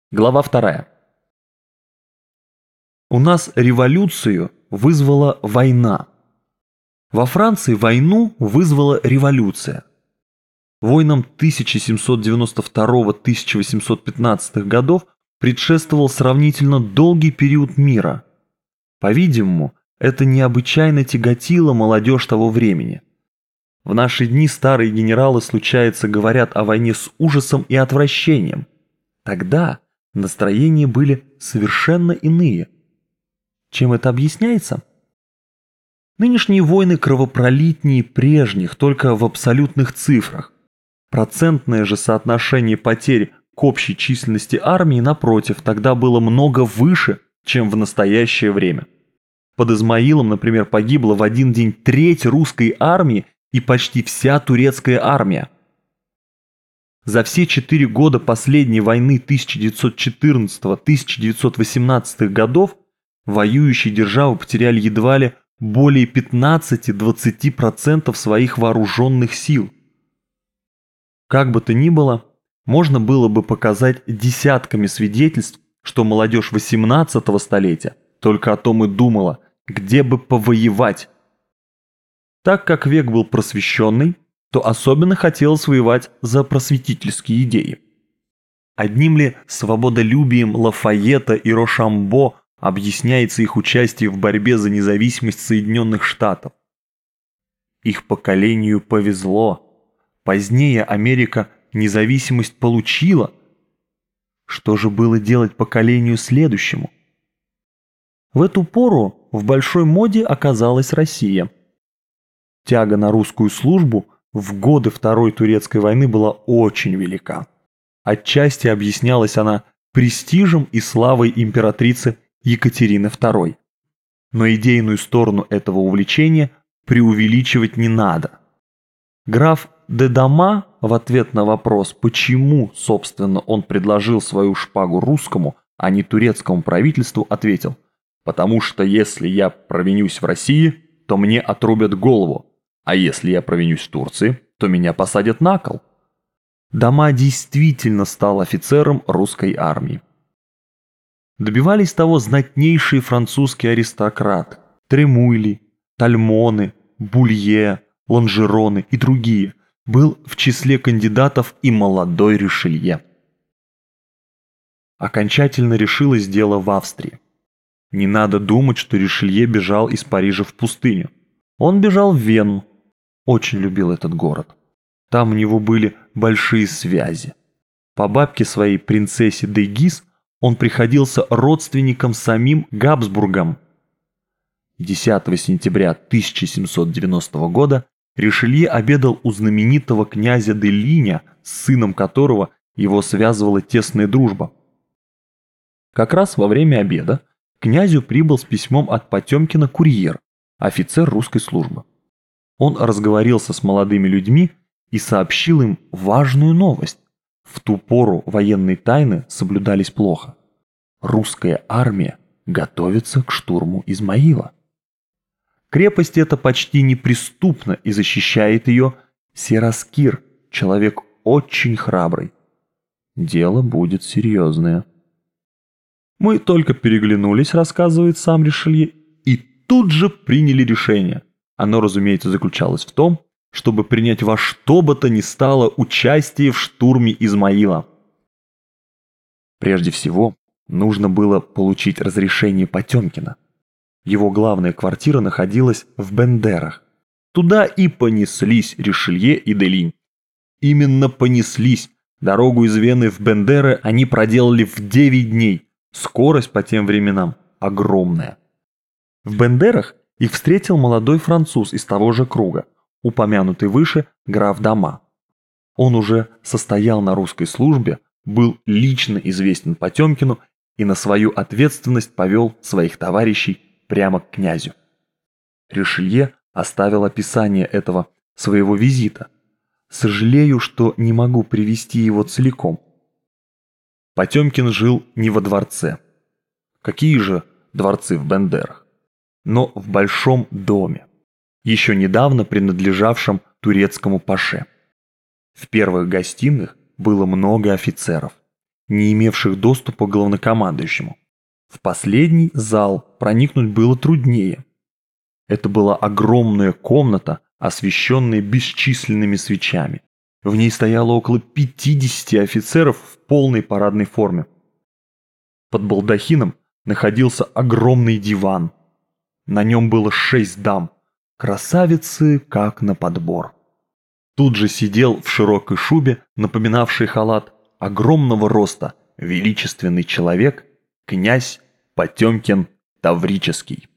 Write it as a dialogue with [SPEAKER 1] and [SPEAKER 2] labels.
[SPEAKER 1] Глава 2. У нас революцию вызвала война. Во Франции войну вызвала революция. Войнам 1792-1815 годов предшествовал сравнительно долгий период мира. По-видимому, это необычайно тяготило молодежь того времени. В наши дни старые генералы, случается, говорят о войне с ужасом и отвращением. Тогда настроения были совершенно иные. Чем это объясняется? Нынешние войны кровопролитнее прежних, только в абсолютных цифрах. Процентное же соотношение потерь к общей численности армии, напротив, тогда было много выше, чем в настоящее время. Под Измаилом, например, погибло в один день треть русской армии и почти вся турецкая армия. За все 4 года последней войны 1914-1918 годов воюющие державы потеряли едва ли более 15-20% своих вооруженных сил. Как бы то ни было, можно было бы показать десятками свидетельств, что молодежь 18-го столетия только о том и думала, где бы повоевать. Так как век был просвещенный, то особенно хотелось воевать за просветительские идеи. Одним ли свободолюбием Лафайета и Рошамбо объясняется их участие в борьбе за независимость Соединенных Штатов? Их поколению повезло. Позднее Америка независимость получила. Что же было делать поколению следующему? В эту пору в большой моде оказалась Россия. Тяга на русскую службу в годы Второй Турецкой войны была очень велика. Отчасти объяснялась она престижем и славой императрицы Екатерины II. Но идейную сторону этого увлечения преувеличивать не надо. Граф де Дама в ответ на вопрос, почему, собственно, он предложил свою шпагу русскому, а не турецкому правительству, ответил: «Потому что если я провинюсь в России, то мне отрубят голову, а если я провинюсь в Турции, то меня посадят на кол». Дама действительно стал офицером русской армии. Добивались того знатнейшие французские аристократы: Тремуйли, Тальмоны, Булье, Ланжероны и другие. Был в числе кандидатов и молодой Ришелье. Окончательно решилось дело в Австрии. Не надо думать, что Ришелье бежал из Парижа в пустыню. Он бежал в Вену. Очень любил этот город. Там у него были большие связи. По бабке своей принцессе де Гиз он приходился родственником самим Габсбургам. 10 сентября 1790 года Ришелье обедал у знаменитого князя де Линя, с сыном которого его связывала тесная дружба. Как раз во время обеда к князю прибыл с письмом от Потемкина курьер, офицер русской службы. Он разговорился с молодыми людьми и сообщил им важную новость. В ту пору военные тайны соблюдались плохо. Русская армия готовится к штурму Измаила. Крепость эта почти неприступна, и защищает ее Сераскир, человек очень храбрый. Дело будет серьезное. Мы только переглянулись, рассказывает сам Ришелье, и тут же приняли решение. Оно, разумеется, заключалось в том, чтобы принять во что бы то ни стало участие в штурме Измаила. Прежде всего, нужно было получить разрешение Потемкина. Его главная квартира находилась в Бендерах. Туда и понеслись Ришелье и де Линь. Именно понеслись. Дорогу из Вены в Бендеры они проделали в 9 дней. Скорость по тем временам огромная. В Бендерах их встретил молодой француз из того же круга, упомянутый выше граф Дама. Он уже состоял на русской службе, был лично известен Потемкину и на свою ответственность повел своих товарищей прямо к князю. Ришелье оставил описание этого своего визита. Сожалею, что не могу привести его целиком. Потемкин жил не во дворце. Какие же дворцы в Бендерах? Но в большом доме, еще недавно принадлежавшем турецкому паше. В первых гостиных было много офицеров. не имевших доступа к главнокомандующему. В последний зал проникнуть было труднее. Это была огромная комната, освещенная бесчисленными свечами. В ней стояло около 50 офицеров в полной парадной форме. Под балдахином находился огромный диван. На нем было 6 дам, красавицы как на подбор. Тут же сидел в широкой шубе, напоминавшей халат, огромного роста, величественный человек, князь Потемкин Таврический.